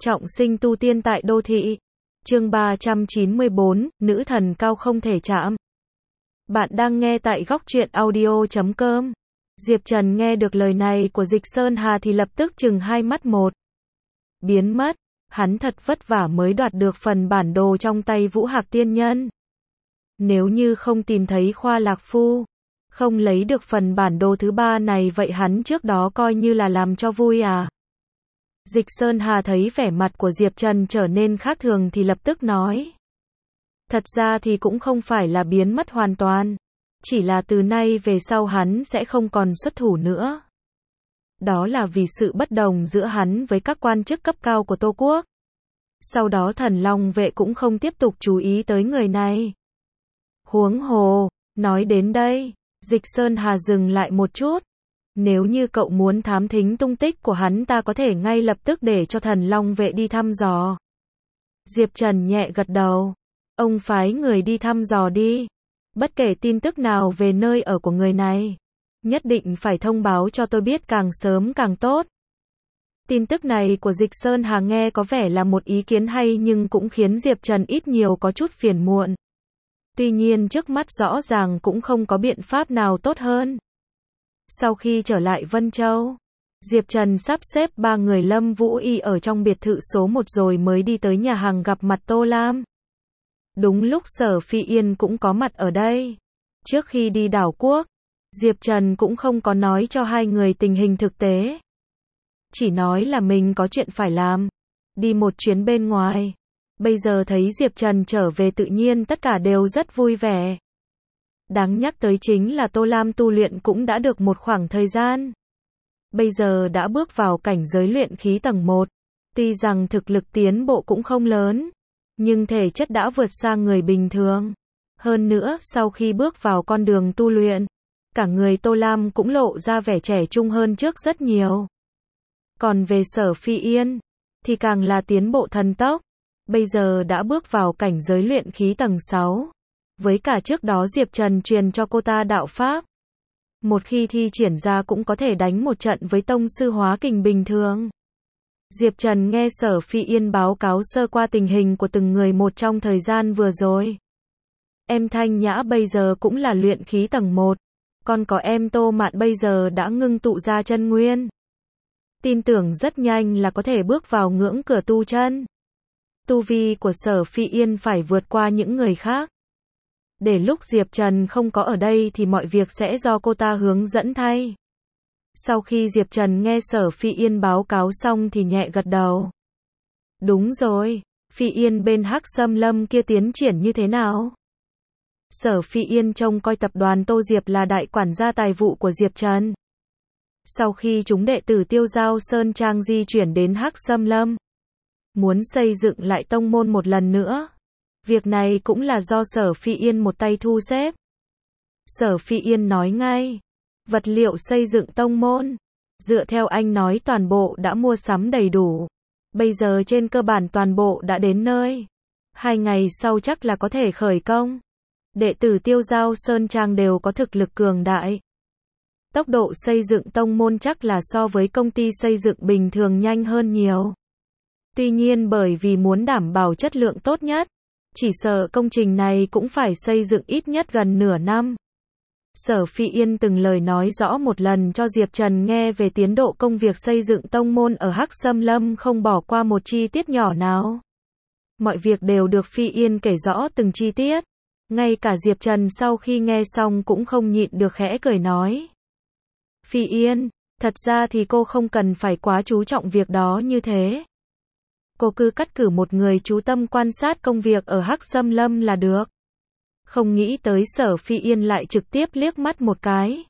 Trọng sinh tu tiên tại đô thị. Chương 394, nữ thần cao không thể chạm. Bạn đang nghe tại góc truyện audio.com. Diệp Trần nghe được lời này của Dịch Sơn Hà thì lập tức trừng hai mắt một. Biến mất, hắn thật vất vả mới đoạt được phần bản đồ trong tay Vũ Hạc tiên nhân. Nếu như không tìm thấy Khoa Lạc Phu, không lấy được phần bản đồ thứ ba này vậy hắn trước đó coi như là làm cho vui à? Dịch Sơn Hà thấy vẻ mặt của Diệp Trần trở nên khác thường thì lập tức nói. Thật ra thì cũng không phải là biến mất hoàn toàn. Chỉ là từ nay về sau hắn sẽ không còn xuất thủ nữa. Đó là vì sự bất đồng giữa hắn với các quan chức cấp cao của Tô Quốc. Sau đó Thần Long vệ cũng không tiếp tục chú ý tới người này. Huống hồ, nói đến đây, Dịch Sơn Hà dừng lại một chút. Nếu như cậu muốn thám thính tung tích của hắn ta có thể ngay lập tức để cho Thần Long vệ đi thăm dò. Diệp Trần nhẹ gật đầu. Ông phái người đi thăm dò đi. Bất kể tin tức nào về nơi ở của người này, nhất định phải thông báo cho tôi biết càng sớm càng tốt. Tin tức này của Dịch Sơn Hà nghe có vẻ là một ý kiến hay nhưng cũng khiến Diệp Trần ít nhiều có chút phiền muộn. Tuy nhiên trước mắt rõ ràng cũng không có biện pháp nào tốt hơn. Sau khi trở lại Vân Châu, Diệp Trần sắp xếp 3 người Lâm Vũ Y ở trong biệt thự số 1 rồi mới đi tới nhà hàng gặp mặt Tô Lam. Đúng lúc Sở Phi Yên cũng có mặt ở đây. Trước khi đi đảo quốc, Diệp Trần cũng không có nói cho hai người tình hình thực tế. Chỉ nói là mình có chuyện phải làm, đi một chuyến bên ngoài. Bây giờ thấy Diệp Trần trở về tự nhiên tất cả đều rất vui vẻ. Đáng nhắc tới chính là Tô Lam tu luyện cũng đã được một khoảng thời gian. Bây giờ đã bước vào cảnh giới luyện khí tầng 1. Tuy rằng thực lực tiến bộ cũng không lớn, nhưng thể chất đã vượt xa người bình thường. Hơn nữa, sau khi bước vào con đường tu luyện, cả người Tô Lam cũng lộ ra vẻ trẻ trung hơn trước rất nhiều. Còn về Sở Phi Yên, thì càng là tiến bộ thần tốc. Bây giờ đã bước vào cảnh giới luyện khí tầng 6. Với cả trước đó Diệp Trần truyền cho cô ta đạo pháp. Một khi thi triển ra cũng có thể đánh một trận với tông sư hóa kình bình thường. Diệp Trần nghe Sở Phi Yên báo cáo sơ qua tình hình của từng người một trong thời gian vừa rồi. Em Thanh Nhã bây giờ cũng là luyện khí tầng 1. Còn có em Tô Mạn bây giờ đã ngưng tụ ra chân nguyên. Tin tưởng rất nhanh là có thể bước vào ngưỡng cửa tu chân. Tu vi của Sở Phi Yên phải vượt qua những người khác. Để lúc Diệp Trần không có ở đây thì mọi việc sẽ do cô ta hướng dẫn thay. Sau khi Diệp Trần nghe Sở Phi Yên báo cáo xong thì nhẹ gật đầu. Đúng rồi, Phi Yên bên Hắc Xâm Lâm kia tiến triển như thế nào? Sở Phi Yên trông coi tập đoàn Tô Diệp là đại quản gia tài vụ của Diệp Trần. Sau khi chúng đệ tử Tiêu Giao Sơn Trang di chuyển đến Hắc Xâm Lâm, muốn xây dựng lại tông môn một lần nữa. Việc này cũng là do Sở Phi Yên một tay thu xếp. Sở Phi Yên nói ngay. Vật liệu xây dựng tông môn, dựa theo anh nói toàn bộ đã mua sắm đầy đủ. Bây giờ trên cơ bản toàn bộ đã đến nơi. 2 ngày sau chắc là có thể khởi công. Đệ tử Tiêu Giao Sơn Trang đều có thực lực cường đại. Tốc độ xây dựng tông môn chắc là so với công ty xây dựng bình thường nhanh hơn nhiều. Tuy nhiên bởi vì muốn đảm bảo chất lượng tốt nhất, chỉ sợ công trình này cũng phải xây dựng ít nhất gần nửa năm. Sở Phi Yên từng lời nói rõ một lần cho Diệp Trần nghe về tiến độ công việc xây dựng tông môn ở Hắc Xâm Lâm không bỏ qua một chi tiết nhỏ nào. Mọi việc đều được Phi Yên kể rõ từng chi tiết. Ngay cả Diệp Trần sau khi nghe xong cũng không nhịn được khẽ cười nói. Phi Yên, thật ra thì cô không cần phải quá chú trọng việc đó như thế. Cô cứ cắt cử một người chú tâm quan sát công việc ở Hắc Xâm Lâm là được. Không nghĩ tới Sở Phi Yên lại trực tiếp liếc mắt một cái.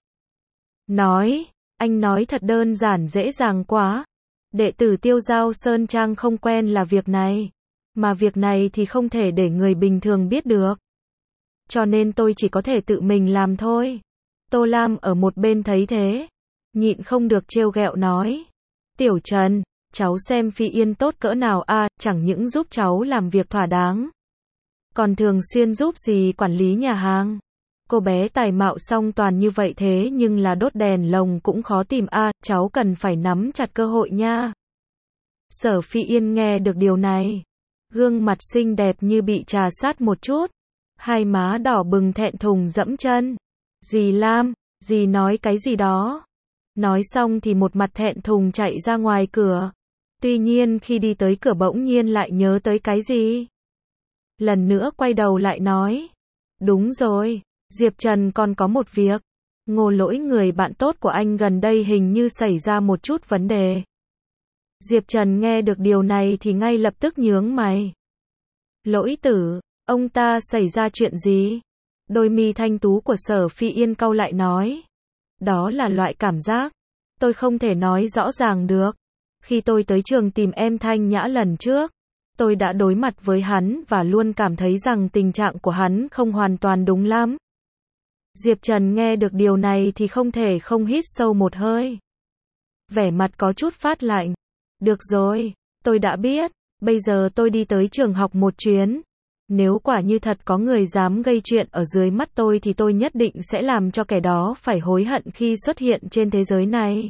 Nói, anh nói thật đơn giản dễ dàng quá. Đệ tử Tiêu Giao Sơn Trang không quen là việc này. Mà việc này thì không thể để người bình thường biết được. Cho nên tôi chỉ có thể tự mình làm thôi. Tô Lam ở một bên thấy thế, nhịn không được trêu ghẹo nói. Tiểu Trần, cháu xem Phi Yên tốt cỡ nào a, chẳng những giúp cháu làm việc thỏa đáng, còn thường xuyên giúp gì quản lý nhà hàng. Cô bé tài mạo song toàn như vậy thế nhưng là đốt đèn lồng cũng khó tìm a, cháu cần phải nắm chặt cơ hội nha. Sở Phi Yên nghe được điều này, gương mặt xinh đẹp như bị trà sát một chút, hai má đỏ bừng thẹn thùng dẫm chân. Dì Lam, dì nói cái gì đó? Nói xong thì một mặt thẹn thùng chạy ra ngoài cửa. Tuy nhiên khi đi tới cửa bỗng nhiên lại nhớ tới cái gì. Lần nữa quay đầu lại nói. Đúng rồi, Diệp Trần còn có một việc. Ngô Lỗi người bạn tốt của anh gần đây hình như xảy ra một chút vấn đề. Diệp Trần nghe được điều này thì ngay lập tức nhướng mày. Lỗi tử, ông ta xảy ra chuyện gì? Đôi mi thanh tú của Sở Phi Yên cau lại nói. Đó là loại cảm giác. Tôi không thể nói rõ ràng được. Khi tôi tới trường tìm em Thanh Nhã lần trước, tôi đã đối mặt với hắn và luôn cảm thấy rằng tình trạng của hắn không hoàn toàn đúng lắm. Diệp Trần nghe được điều này thì không thể không hít sâu một hơi. Vẻ mặt có chút phát lạnh. Được rồi, tôi đã biết, bây giờ tôi đi tới trường học một chuyến. Nếu quả như thật có người dám gây chuyện ở dưới mắt tôi thì tôi nhất định sẽ làm cho kẻ đó phải hối hận khi xuất hiện trên thế giới này.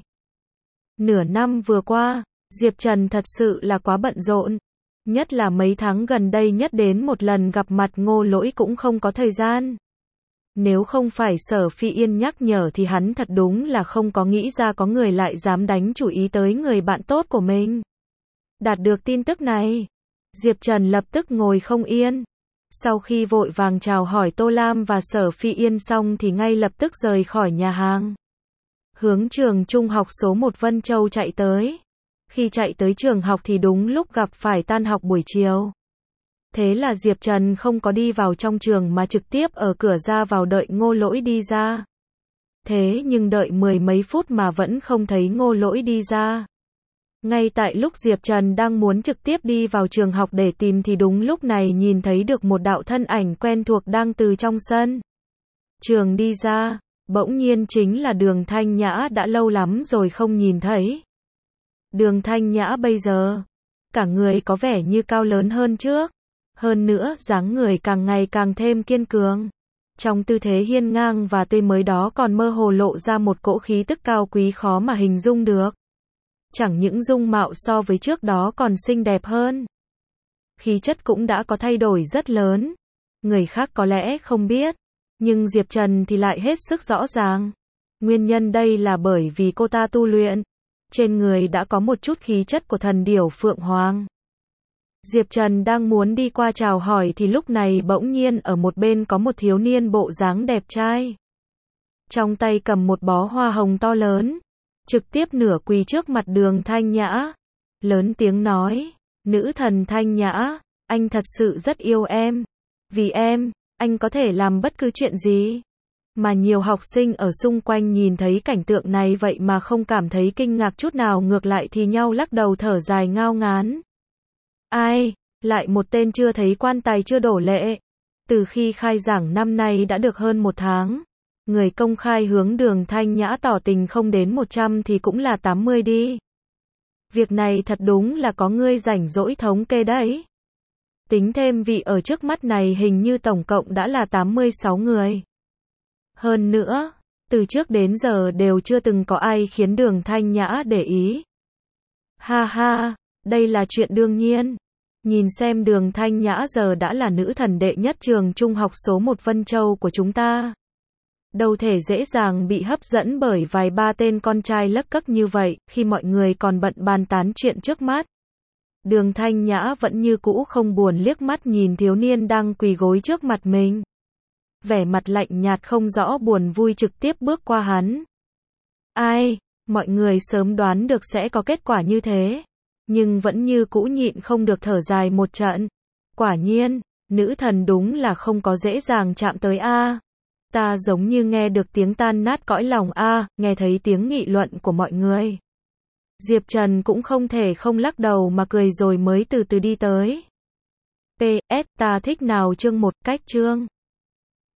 Nửa năm vừa qua, Diệp Trần thật sự là quá bận rộn. Nhất là mấy tháng gần đây nhất đến một lần gặp mặt Ngô Lỗi cũng không có thời gian. Nếu không phải Sở Phi Yên nhắc nhở thì hắn thật đúng là không có nghĩ ra có người lại dám đánh chủ ý tới người bạn tốt của mình. Đạt được tin tức này, Diệp Trần lập tức ngồi không yên. Sau khi vội vàng chào hỏi Tô Lam và Sở Phi Yên xong thì ngay lập tức rời khỏi nhà hàng. Hướng trường trung học số 1 Vân Châu chạy tới. Khi chạy tới trường học thì đúng lúc gặp phải tan học buổi chiều. Thế là Diệp Trần không có đi vào trong trường mà trực tiếp ở cửa ra vào đợi Ngô Lỗi đi ra. Thế nhưng đợi mười mấy phút mà vẫn không thấy Ngô Lỗi đi ra. Ngay tại lúc Diệp Trần đang muốn trực tiếp đi vào trường học để tìm thì đúng lúc này nhìn thấy được một đạo thân ảnh quen thuộc đang từ trong sân trường đi ra, bỗng nhiên chính là Đường Thanh Nhã, đã lâu lắm rồi không nhìn thấy. Đường Thanh Nhã bây giờ, cả người có vẻ như cao lớn hơn trước, hơn nữa dáng người càng ngày càng thêm kiên cường. Trong tư thế hiên ngang và tươi mới đó còn mơ hồ lộ ra một cỗ khí tức cao quý khó mà hình dung được. Chẳng những dung mạo so với trước đó còn xinh đẹp hơn, khí chất cũng đã có thay đổi rất lớn. Người khác có lẽ không biết, nhưng Diệp Trần thì lại hết sức rõ ràng. Nguyên nhân đây là bởi vì cô ta tu luyện, trên người đã có một chút khí chất của thần điểu Phượng Hoàng. Diệp Trần đang muốn đi qua chào hỏi thì lúc này bỗng nhiên ở một bên có một thiếu niên bộ dáng đẹp trai. Trong tay cầm một bó hoa hồng to lớn, trực tiếp nửa quỳ trước mặt Đường Thanh Nhã. Lớn tiếng nói, nữ thần Thanh Nhã, anh thật sự rất yêu em. Vì em, anh có thể làm bất cứ chuyện gì. Mà nhiều học sinh ở xung quanh nhìn thấy cảnh tượng này vậy mà không cảm thấy kinh ngạc chút nào, ngược lại thì nhau lắc đầu thở dài ngao ngán. Ai, lại một tên chưa thấy quan tài chưa đổ lệ. Từ khi khai giảng năm nay đã được hơn một tháng. Người công khai hướng Đường Thanh Nhã tỏ tình không đến 100 thì cũng là 80 đi. Việc này thật đúng là có người rảnh rỗi thống kê đấy. Tính thêm vị ở trước mắt này hình như tổng cộng đã là 86 người. Hơn nữa, từ trước đến giờ đều chưa từng có ai khiến Đường Thanh Nhã để ý. Ha ha, đây là chuyện đương nhiên. Nhìn xem Đường Thanh Nhã giờ đã là nữ thần đệ nhất trường trung học số 1 Vân Châu của chúng ta. Đâu thể dễ dàng bị hấp dẫn bởi vài ba tên con trai lấc cấc như vậy, khi mọi người còn bận bàn tán chuyện trước mắt. Đường Thanh Nhã vẫn như cũ không buồn liếc mắt nhìn thiếu niên đang quỳ gối trước mặt mình. Vẻ mặt lạnh nhạt không rõ buồn vui trực tiếp bước qua hắn. Ai, mọi người sớm đoán được sẽ có kết quả như thế, nhưng vẫn như cũ nhịn không được thở dài một trận. Quả nhiên, nữ thần đúng là không có dễ dàng chạm tới a. Ta giống như nghe được tiếng tan nát cõi lòng a, nghe thấy tiếng nghị luận của mọi người. Diệp Trần cũng không thể không lắc đầu mà cười rồi mới từ từ đi tới. PS, ta thích nào chương 1 cách chương.